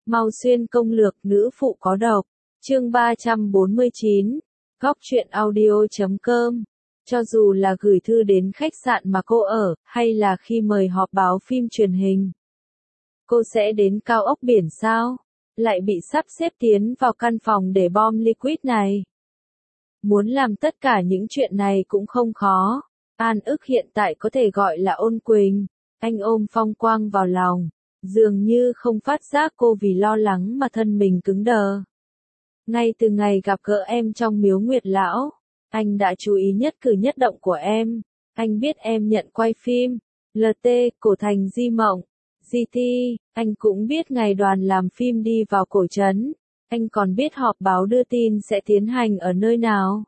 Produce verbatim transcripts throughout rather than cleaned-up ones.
Mau xuyên công lược nữ phụ có độc. Chương ba trăm bốn mươi chín. Góc truyện audio chấm com. Cho dù là gửi thư đến khách sạn mà cô ở, hay là khi mời họp báo phim truyền hình, cô sẽ đến cao ốc biển sao? Lại bị sắp xếp tiến vào căn phòng để bom liquid này. Muốn làm tất cả những chuyện này cũng không khó. An ức hiện tại có thể gọi là Ôn Quỳnh. Anh ôm Phong Quang vào lòng, dường như không phát giác cô vì lo lắng mà thân mình cứng đờ. Ngay từ ngày gặp gỡ em trong miếu Nguyệt Lão, anh đã chú ý nhất cử nhất động của em. Anh biết em nhận quay phim, lờ tê, Cổ Thành Di Mộng, giê tê, anh cũng biết ngày đoàn làm phim đi vào cổ trấn. Anh còn biết họp báo đưa tin sẽ tiến hành ở nơi nào.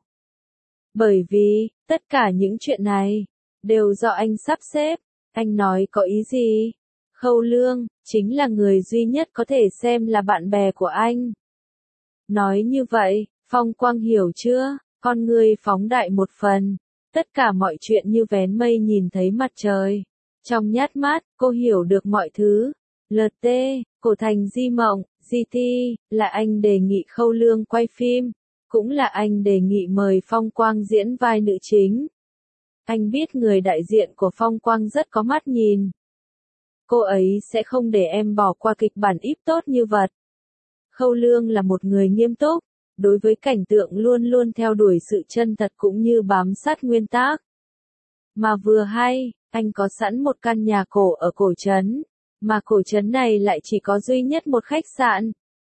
Bởi vì, tất cả những chuyện này, đều do anh sắp xếp. Anh nói có ý gì? Khâu Lương, chính là người duy nhất có thể xem là bạn bè của anh. Nói như vậy, Phong Quang hiểu chưa? Con người phóng đại một phần. Tất cả mọi chuyện như vén mây nhìn thấy mặt trời. Trong nhát mắt, cô hiểu được mọi thứ. lờ tê, Cổ Thành Di Mộng, giê tê, là anh đề nghị Khâu Lương quay phim. Cũng là anh đề nghị mời Phong Quang diễn vai nữ chính. Anh biết người đại diện của Phong Quang rất có mắt nhìn. Cô ấy sẽ không để em bỏ qua kịch bản íp tốt như vật. Khâu Lương là một người nghiêm túc, đối với cảnh tượng luôn luôn theo đuổi sự chân thật cũng như bám sát nguyên tắc. Mà vừa hay, anh có sẵn một căn nhà cổ ở cổ trấn, mà cổ trấn này lại chỉ có duy nhất một khách sạn.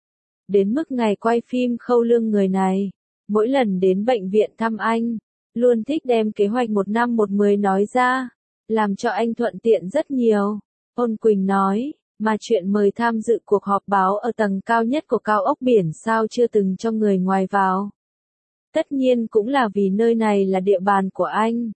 Đến mức ngày quay phim Khâu Lương người này, mỗi lần đến bệnh viện thăm anh, luôn thích đem kế hoạch một năm một mười nói ra, làm cho anh thuận tiện rất nhiều. Ôn Quỳnh nói, mà chuyện mời tham dự cuộc họp báo ở tầng cao nhất của cao ốc biển sao chưa từng cho người ngoài vào. Tất nhiên cũng là vì nơi này là địa bàn của anh.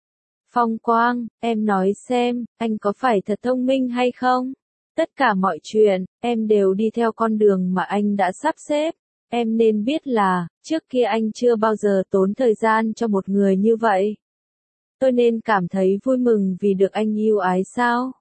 Phong Quang, em nói xem, anh có phải thật thông minh hay không? Tất cả mọi chuyện, em đều đi theo con đường mà anh đã sắp xếp. Em nên biết là, trước kia anh chưa bao giờ tốn thời gian cho một người như vậy. Tôi nên cảm thấy vui mừng vì được anh yêu ái sao?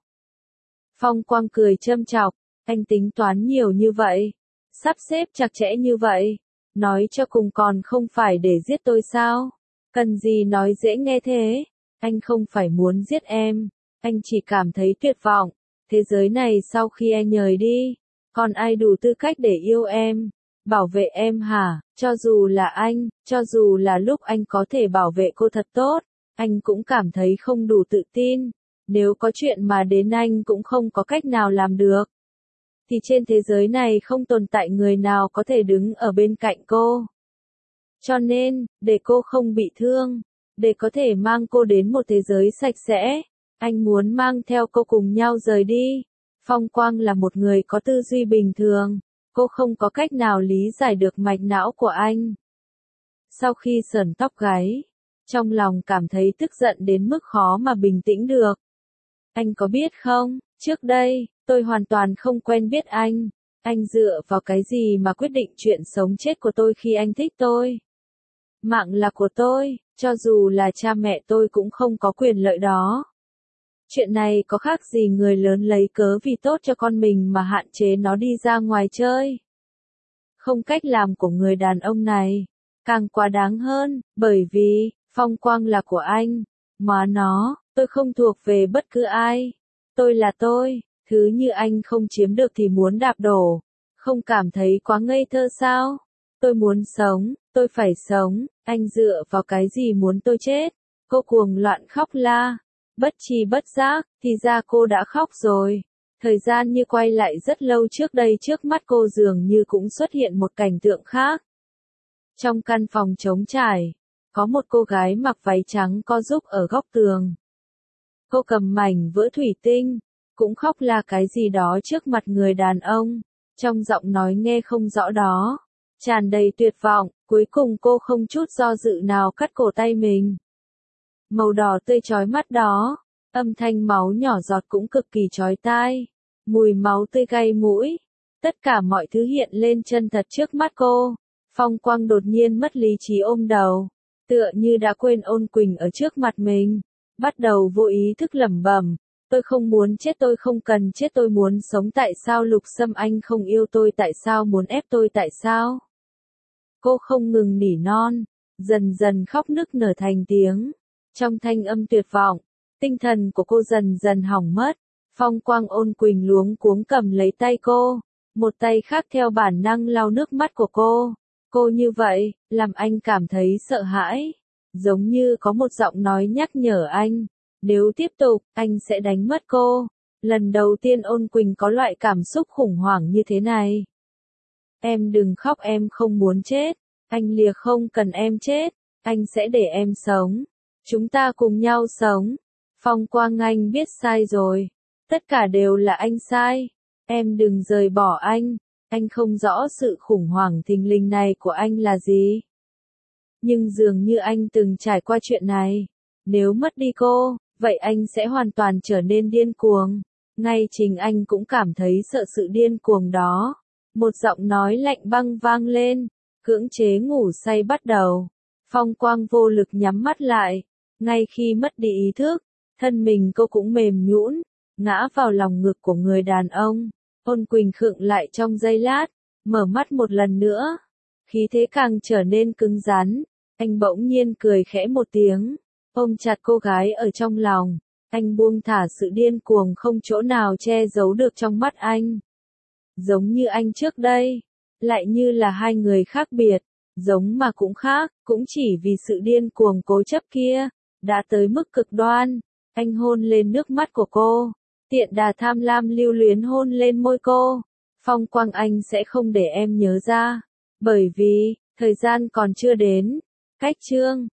Phong Quang cười châm chọc, anh tính toán nhiều như vậy, sắp xếp chặt chẽ như vậy, nói cho cùng còn không phải để giết tôi sao? Cần gì nói dễ nghe thế? Anh không phải muốn giết em, anh chỉ cảm thấy tuyệt vọng. Thế giới này sau khi anh nhời đi, còn ai đủ tư cách để yêu em, bảo vệ em hả? Cho dù là anh, cho dù là lúc anh có thể bảo vệ cô thật tốt, anh cũng cảm thấy không đủ tự tin. Nếu có chuyện mà đến anh cũng không có cách nào làm được, thì trên thế giới này không tồn tại người nào có thể đứng ở bên cạnh cô. Cho nên, để cô không bị thương, để có thể mang cô đến một thế giới sạch sẽ, anh muốn mang theo cô cùng nhau rời đi. Phong Quang là một người có tư duy bình thường, cô không có cách nào lý giải được mạch não của anh. Sau khi sờn tóc gáy, trong lòng cảm thấy tức giận đến mức khó mà bình tĩnh được. Anh có biết không, trước đây, tôi hoàn toàn không quen biết anh. Anh dựa vào cái gì mà quyết định chuyện sống chết của tôi khi anh thích tôi? Mạng là của tôi, cho dù là cha mẹ tôi cũng không có quyền lợi đó. Chuyện này có khác gì người lớn lấy cớ vì tốt cho con mình mà hạn chế nó đi ra ngoài chơi? Không, cách làm của người đàn ông này càng quá đáng hơn, bởi vì Phong Quang là của anh, mà nó, tôi không thuộc về bất cứ ai. Tôi là tôi, thứ như anh không chiếm được thì muốn đạp đổ. Không cảm thấy quá ngây thơ sao? Tôi muốn sống, tôi phải sống, anh dựa vào cái gì muốn tôi chết? Cô cuồng loạn khóc la. Bất tri bất giác, thì ra cô đã khóc rồi. Thời gian như quay lại rất lâu trước đây, trước mắt cô dường như cũng xuất hiện một cảnh tượng khác. Trong căn phòng trống trải, có một cô gái mặc váy trắng co giúp ở góc tường. Cô cầm mảnh vỡ thủy tinh, cũng khóc la cái gì đó trước mặt người đàn ông, trong giọng nói nghe không rõ đó, tràn đầy tuyệt vọng. Cuối cùng cô không chút do dự nào cắt cổ tay mình. Màu đỏ tươi chói mắt đó, âm thanh máu nhỏ giọt cũng cực kỳ chói tai, mùi máu tươi gây mũi, tất cả mọi thứ hiện lên chân thật trước mắt cô. Phong Quang đột nhiên mất lý trí ôm đầu, tựa như đã quên Ôn Quỳnh ở trước mặt mình, bắt đầu vô ý thức lẩm bẩm, Tôi không muốn chết, tôi không cần chết, tôi muốn sống. Tại sao Lục Sâm anh không yêu tôi, tại sao muốn ép tôi, tại sao? Cô không ngừng nỉ non, dần dần khóc nức nở thành tiếng. Trong thanh âm tuyệt vọng, tinh thần của cô dần dần hỏng mất. Phong Quang Ôn Quỳnh luống cuống cầm lấy tay cô, một tay khác theo bản năng lau nước mắt của cô. Cô như vậy, làm anh cảm thấy sợ hãi. Giống như có một giọng nói nhắc nhở anh, nếu tiếp tục, anh sẽ đánh mất cô. Lần đầu tiên Ôn Quỳnh có loại cảm xúc khủng hoảng như thế này. Em đừng khóc, em không muốn chết. Anh lìa không cần em chết. Anh sẽ để em sống. Chúng ta cùng nhau sống. Phong Quang Anh biết sai rồi. Tất cả đều là anh sai. Em đừng rời bỏ anh. Anh không rõ sự khủng hoảng thình lình này của anh là gì. Nhưng dường như anh từng trải qua chuyện này. Nếu mất đi cô, vậy anh sẽ hoàn toàn trở nên điên cuồng. Ngay chính anh cũng cảm thấy sợ sự điên cuồng đó. Một giọng nói lạnh băng vang lên, cưỡng chế ngủ say bắt đầu. Phong Quang vô lực nhắm mắt lại. Ngay khi mất đi ý thức, thân mình cô cũng mềm nhũn, ngã vào lòng ngực của người đàn ông. Ôn Quỳnh khựng lại trong giây lát, mở mắt một lần nữa. Khí thế càng trở nên cứng rắn. Anh bỗng nhiên cười khẽ một tiếng, ôm chặt cô gái ở trong lòng. Anh buông thả sự điên cuồng không chỗ nào che giấu được trong mắt anh. Giống như anh trước đây, lại như là hai người khác biệt, giống mà cũng khác, cũng chỉ vì sự điên cuồng cố chấp kia, đã tới mức cực đoan. Anh hôn lên nước mắt của cô, tiện đà tham lam lưu luyến hôn lên môi cô. Phong Quang Anh sẽ không để em nhớ ra, bởi vì, thời gian còn chưa đến. Cách chương